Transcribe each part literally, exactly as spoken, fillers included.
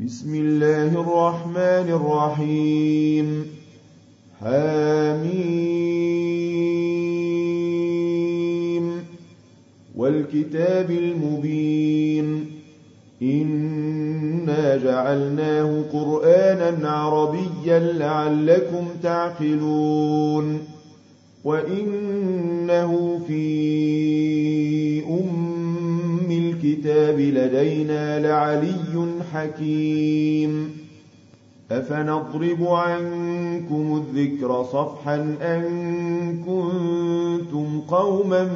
بسم الله الرحمن الرحيم حميم والكتاب المبين إنا جعلناه قرآنا عربيا لعلكم تعقلون وإنه في أم الكتاب لدينا لعلي حكيم أفنضرب عنكم الذكر صفحا أن كنتم قوما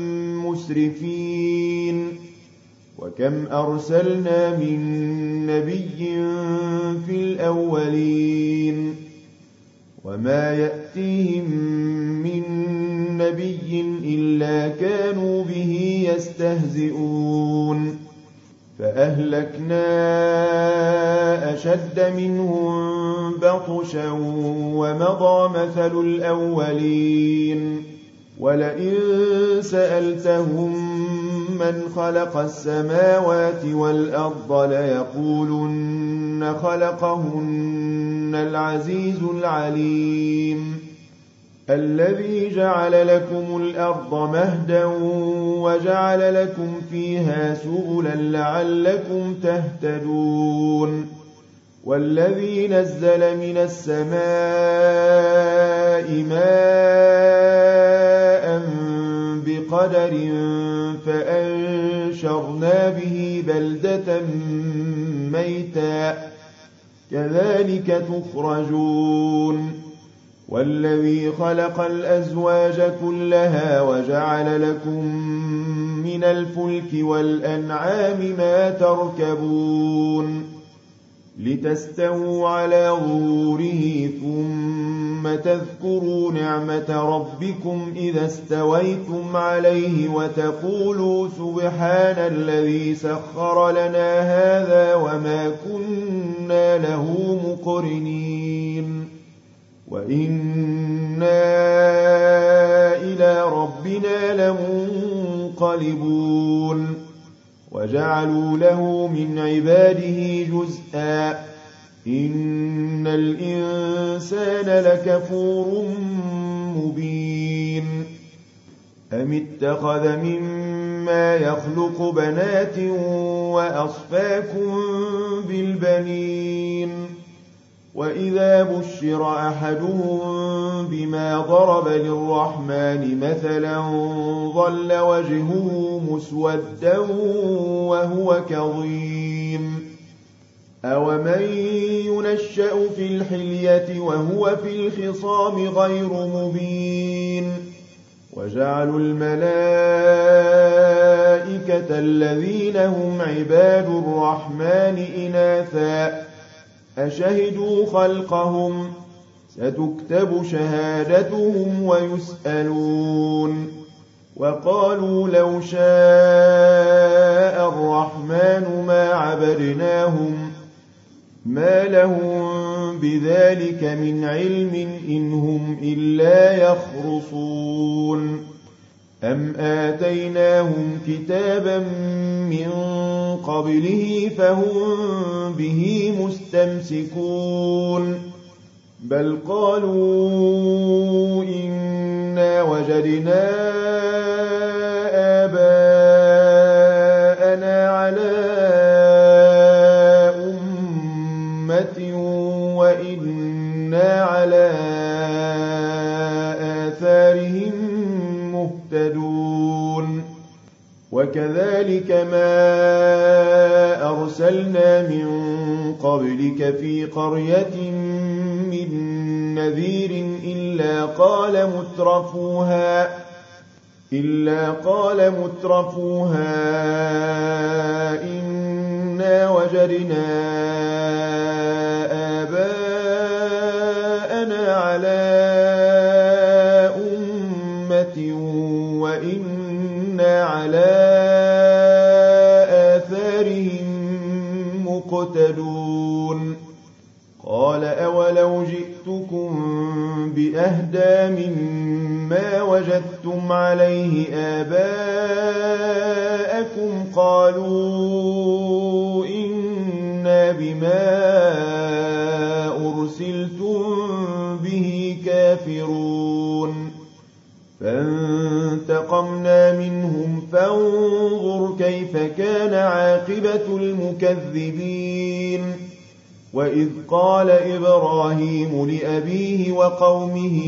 مسرفين وكم أرسلنا من نبي في الأولين وما يأتيهم من نبي إلا كانوا به يستهزئون فأهلكنا أشد منهم بطشا ومضى مثل الأولين ولئن سألتهم من خلق السماوات والأرض ليقولن خلقهن العزيز العليم الذي جعل لكم الأرض مهدا وجعل لكم فيها سبلا لعلكم تهتدون والذي نزل من السماء ماء بقدر فأنشرنا به بلدة ميتا كذلك تخرجون والذي خلق الأزواج كلها وجعل لكم من الفلك والأنعام ما تركبون لتستووا على ظهوره ثم تذكروا نعمة ربكم إذا استويتم عليه وتقولوا سبحان الذي سخر لنا هذا وما كنا له مقرنين وإنا إلى ربنا لمنقلبون وجعلوا له من عباده جزءا إن الإنسان لكفور مبين أم اتخذ مما يخلق بنات وأصفاكم بالبنين وإذا بشر أحدهم بما ضرب للرحمن مثلا ظل وجهه مسودا وهو كظيم أومن ينشأ في الحلية وهو في الخصام غير مبين وجعلوا الملائكة الذين هم عباد الرحمن إناثا أشهدوا خلقهم ستكتب شهادتهم ويسألون وقالوا لو شاء الرحمن ما عبدناهم ما لهم بذلك من علم إن هم إلا يخرصون أم آتيناهم كتابا من قبله فهم به مستمسكون بل قالوا إنا وجدنا آباءنا على أمة وإنا على آثارهم مهتدون وكذلك ما أرسلنا من قبلك في قرية من نذير إلا قال مترفوها إلا قال مترفوها إنا وجدنا آباءنا على أمة وإنا على آثارهم مقتدون قال أولو جئتكم بأهدى مما وجدتم عليه آباءكم قالوا إنا بما أرسلتم به كافرون فانتقمنا منهم فانظر كيف كان عاقبة المكذبين وإذ قال إبراهيم لأبيه وقومه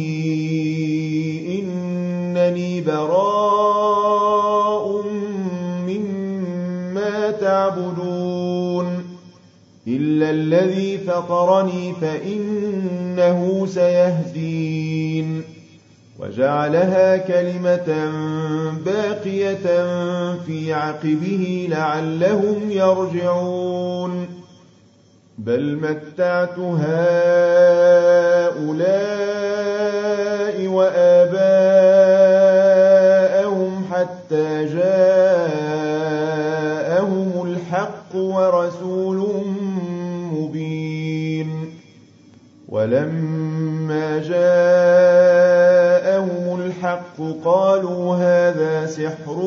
إنني براء مما تعبدون إلا الذي فطرني فإنه سيهدين وجعلها كلمة باقية في عقبه لعلهم يرجعون بل متعت هؤلاء وآباءهم حتى جاءهم الحق ورسول مبين ولما جاءهم الحق قالوا هذا سحر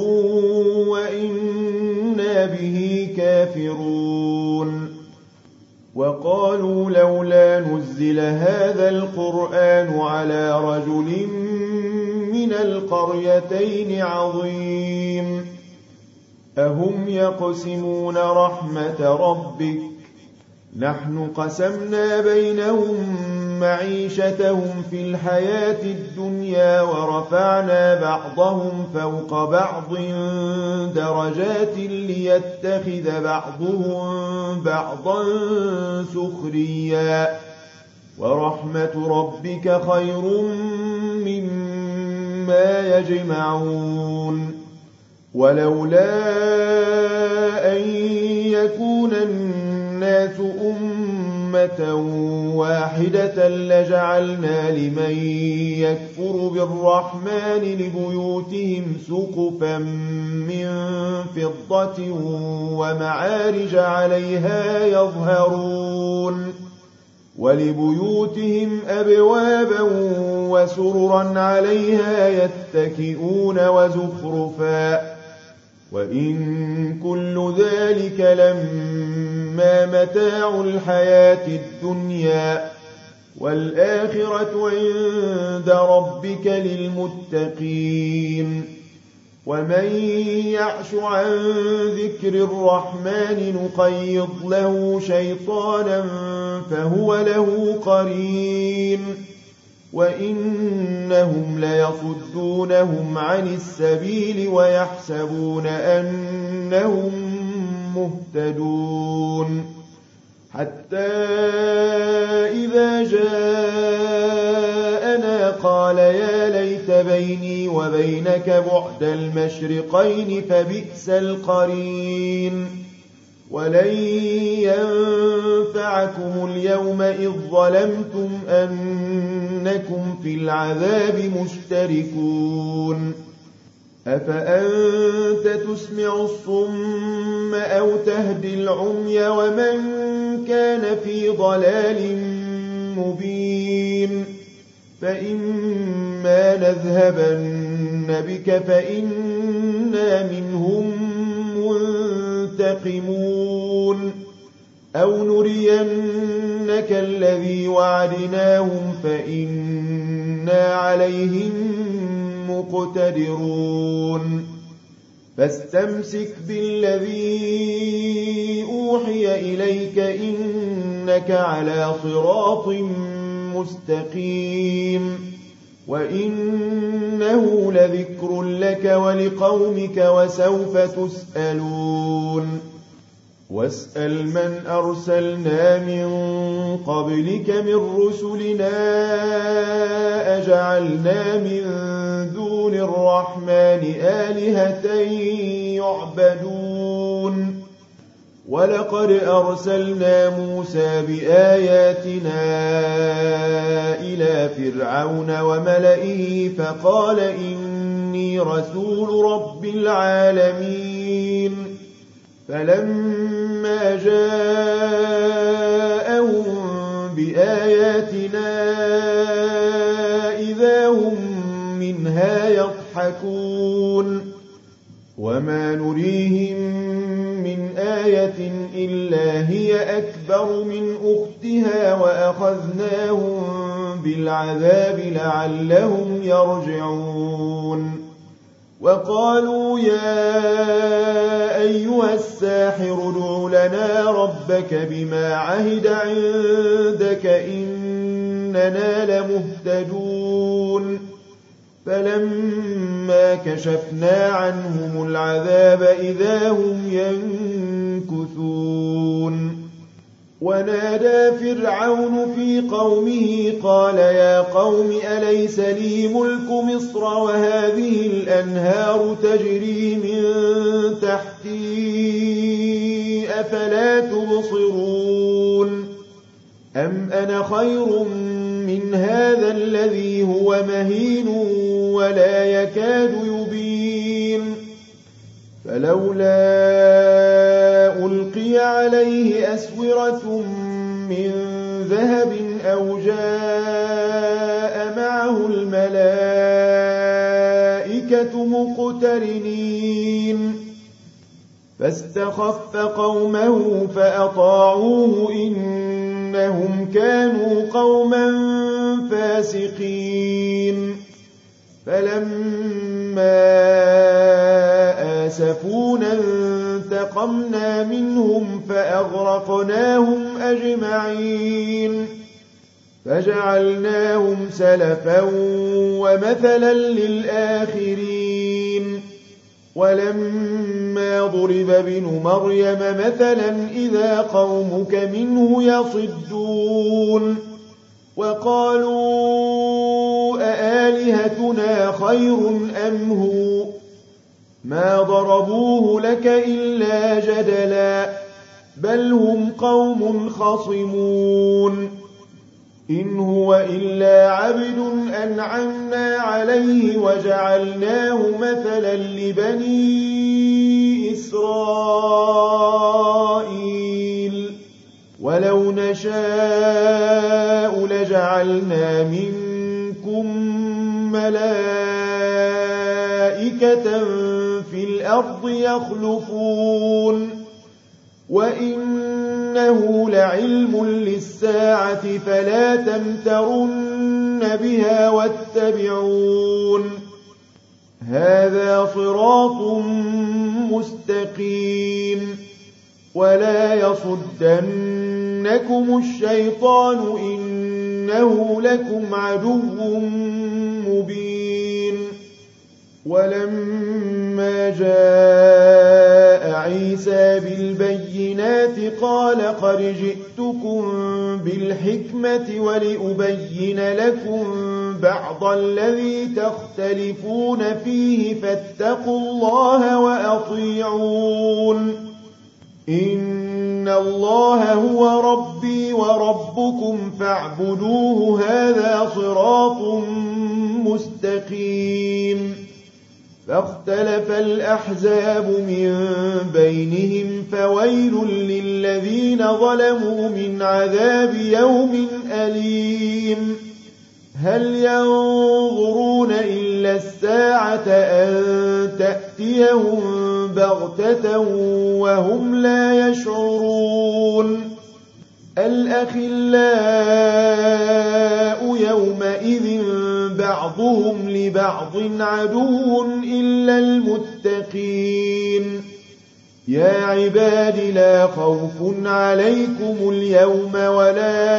وإنا به كافرون وقالوا لولا نزل هذا القرآن على رجل من القريتين عظيم أهم يقسمون رحمة ربك نحن قسمنا بينهم معيشتهم في الحياة الدنيا ورفعنا بعضهم فوق بعض درجات ليتخذ بعضهم بعضا سخريا ورحمة ربك خير مما يجمعون ولولا أن يكون الناس أمة واحدة لجعلنا لمن يكفر بالرحمن لبيوتهم سقفا من فضة ومعارج عليها يظهرون ولبيوتهم أبوابا وسررا عليها يتكئون وزخرفا وإن كل ذلك لما متاع الحياة الدنيا والآخرة عند ربك للمتقين ومن يعش عن ذكر الرحمن نقيض له شيطانا فهو له قرين وإنهم ليصدونهم عن السبيل ويحسبون أنهم مهتدون حتى إذا جاءنا قال يا ليت بيني وبينك بعد المشرقين فبئس القرين ولن ينفعكم اليوم إذ ظلمتم أنكم في العذاب مشتركون أفأنت تسمع الصم أو تهدي العمي ومن كان في ضلال مبين فإما نذهبن بك فإنا منهم منتقمون أو نرينك الذي وعدناهم فإنا عليهم مقتدرون فاستمسك بالذي أوحي إليك إنك على صراط مستقيم وإنه لذكر لك ولقومك وسوف تسألون واسأل من أرسلنا من قبلك من رسلنا أجعلنا من دون الرحمن آلهة يعبدون ولقد أرسلنا موسى بآياتنا إلى فرعون وملئه فقال إني رسول رب العالمين فلما جاءهم بآياتنا إذا هم منها يضحكون وما نريهم من آية إلا هي أكبر من أختها وأخذناهم بالعذاب لعلهم يرجعون وقالوا يا أيها الساحر ادع لنا ربك بما عهد عندك إننا لمهتدون فلما كشفنا عنهم العذاب إذا هم ينكثون ونادى فرعون في قومه قال يا قوم أليس لي ملك مصر وهذه الأنهار تجري من تحتي أفلا تبصرون أم أنا خير من هذا الذي هو مهين ولا يكاد يبين فلولا ألقي عليه أسورة من ذهب أو جاء معه الملائكة مقترنين فاستخف قومه فأطاعوه إنهم كانوا قوما فاسقين فلما آسفونا انتقمنا منهم فأغرقناهم أجمعين فجعلناهم سلفا ومثلا للآخرين ولما ضرب ابن مريم مثلا إذا قومك منه يصدون وقالوا أآلهتنا خير أم هو ما ضربوه لك إلا جدلا بل هم قوم خصمون إن هو إلا عبد أنعمنا عليه وجعلناه مثلا لبني إسرائيل ولو نشاء لجعلنا منكم ملائكة في الأرض يخلفون وإنه لعلم للساعة فلا تمترن بها واتبعون هذا صراط مستقيم ولا يصدنكم الشيطان إنه لكم عدو مبين ولما جاء عيسى بالبينات قال قد جئتكم بالحكمة ولأبين لكم بعض الذي تختلفون فيه فاتقوا الله وأطيعون إن الله هو ربي وربكم فاعبدوه هذا صراط مستقيم فاختلف الأحزاب من بينهم فويل للذين ظلموا من عذاب يوم أليم هل ينظرون إلا الساعة أن تأتيهم بغتة وهم لا يشعرون الأخلاء يومئذ بعضهم لبعض عدو إلا المتقين يا عباد لا خوف عليكم اليوم ولا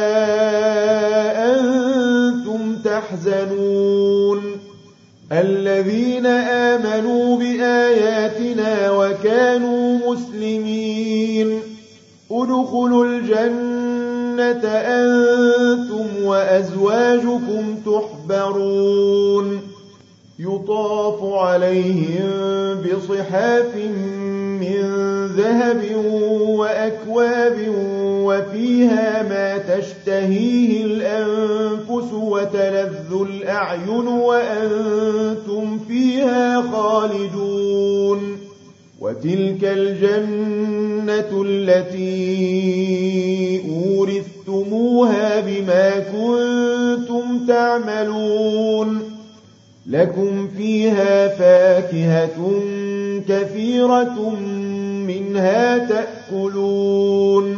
أنتم تحزنون الذين آمنوا بآياتنا وكانوا مسلمين ادخلوا الجنة أنتم وأزواجكم تحبرون يطاف عليهم بصحاف من ذهب وأكواب وفيها ما تشتهيه الأنفس وتلذ الأعين وأنتم فيها خالدون وتلك الجنة التي أورثتموها بما كنتم تعملون لكم فيها فاكهة كثيرة منها تأكلون يأكلون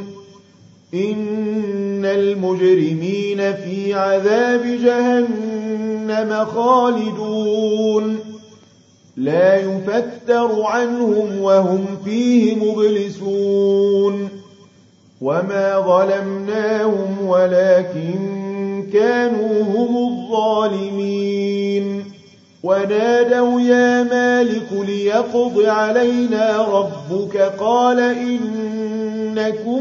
إن المجرمين في عذاب جهنم خالدون لا يفتر عنهم وهم فيه مبلسون وما ظلمناهم ولكن كانوا هم الظالمين ونادوا يا مالك ليقض علينا ربك قال إنكم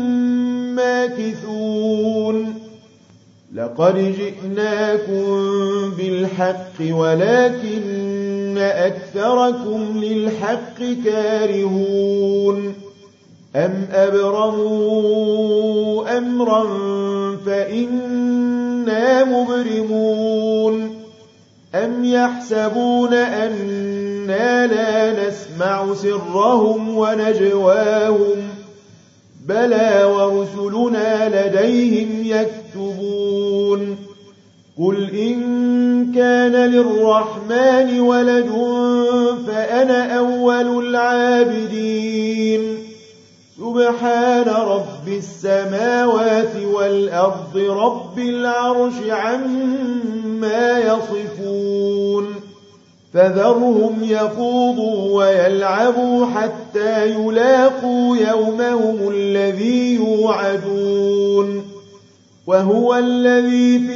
ماكثون لقد جئناكم بالحق ولكن أكثركم للحق كارهون أم أبرموا أمرا فإنا مبرمون أم يحسبون أنا لا نسمع سرهم ونجواهم بلى ورسلنا لديهم يكتبون قل إن كان للرحمن ولد فأنا أول العابدين سبحان رب السماوات والأرض رب العرش عما يصفون فذرهم يخوضوا ويلعبوا حتى يلاقوا يومهم الذي يوعدون وهو الذي في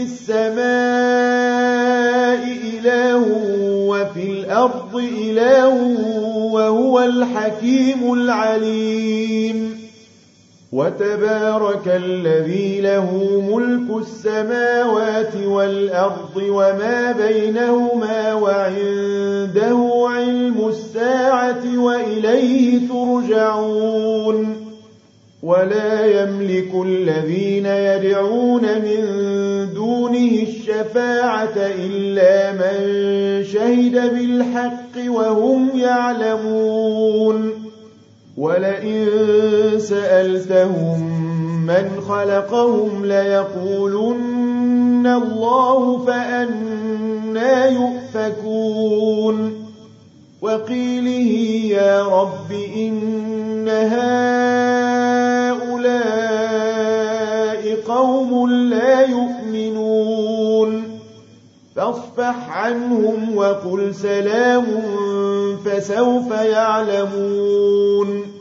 السماء إله وفي الأرض إله وهو الحكيم العليم وتبارك الذي له ملك السماوات والأرض وما بينهما وعنده علم الساعة وإليه ترجعون ولا يملك الذين يدعون من دونه الشفاعة إلا من شهد بالحق وهم يعلمون ولئن سألتهم من خلقهم ليقولن الله فأنى يؤفكون وقيله يا رب إن هؤلاء قوم لا يؤمنون فاصفح عنهم وقل سلام فسوف يعلمون